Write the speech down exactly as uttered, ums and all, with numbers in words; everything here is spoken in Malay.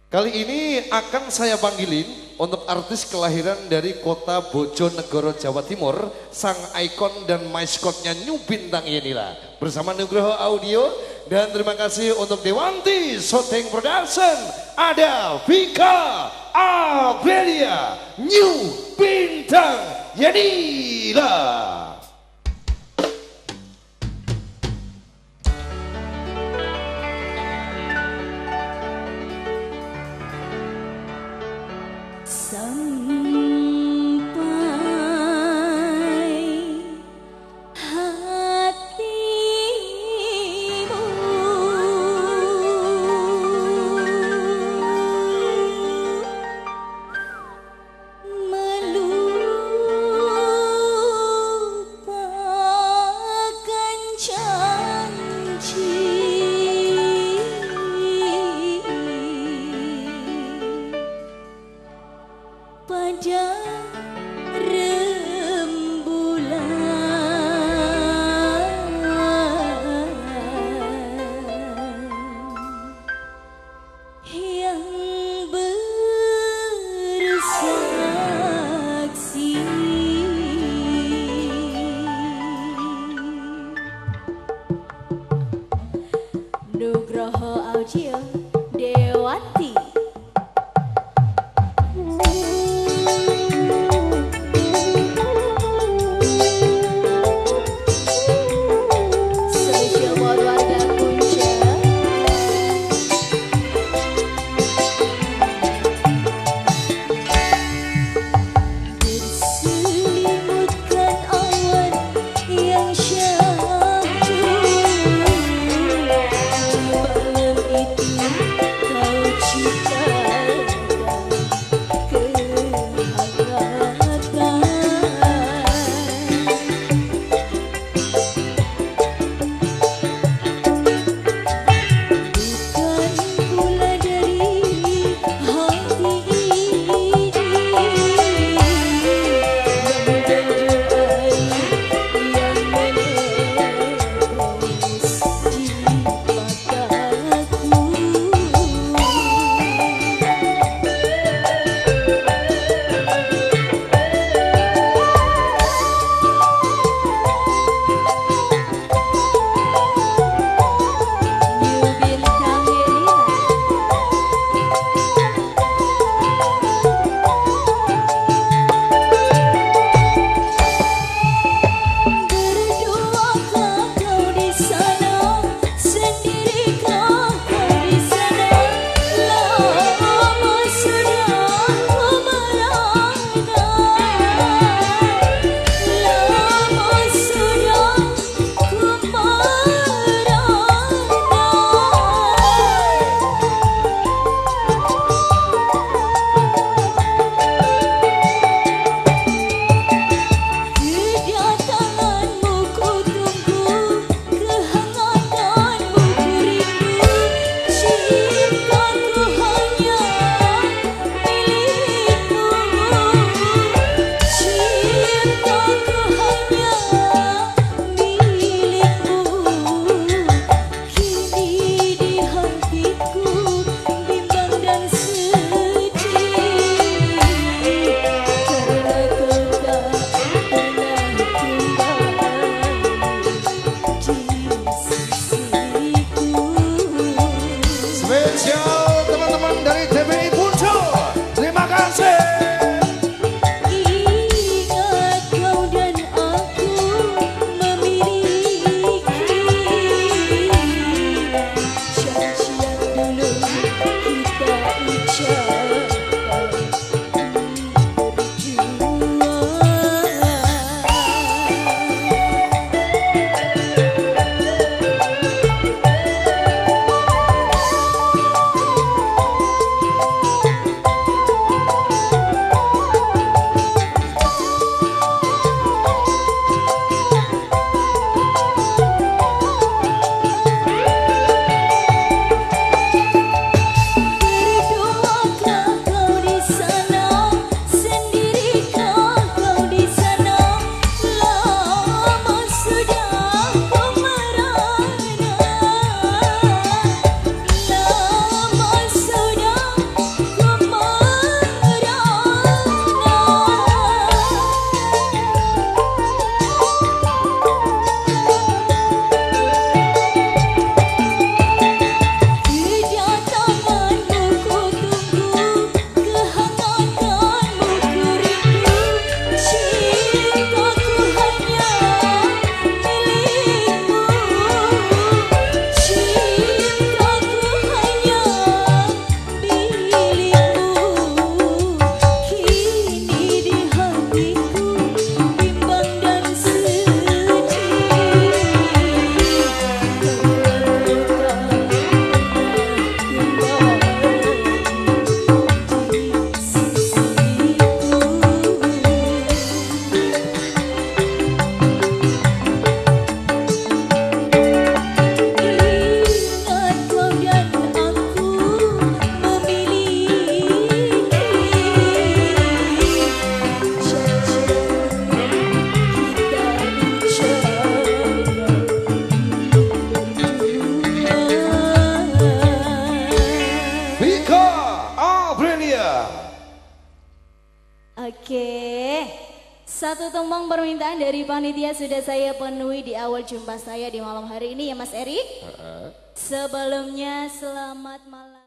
Kali ini akan saya panggilin untuk artis kelahiran dari kota Bojonegoro, Jawa Timur, sang ikon dan maskotnya New Bintang inilah. Bersama Nugroho Audio dan terima kasih untuk Dewanti Shooting Production, ada Vika Abelia New Bintang inilah. Nugroho Audio Dewanti. Spesial buat warga Kunca. Berselimutkan awan yang syahdu, Oke, satu tembang permintaan dari panitia sudah saya penuhi di awal jumpa saya di malam hari ini ya Mas Erik. Uh -uh. Sebelumnya selamat malam.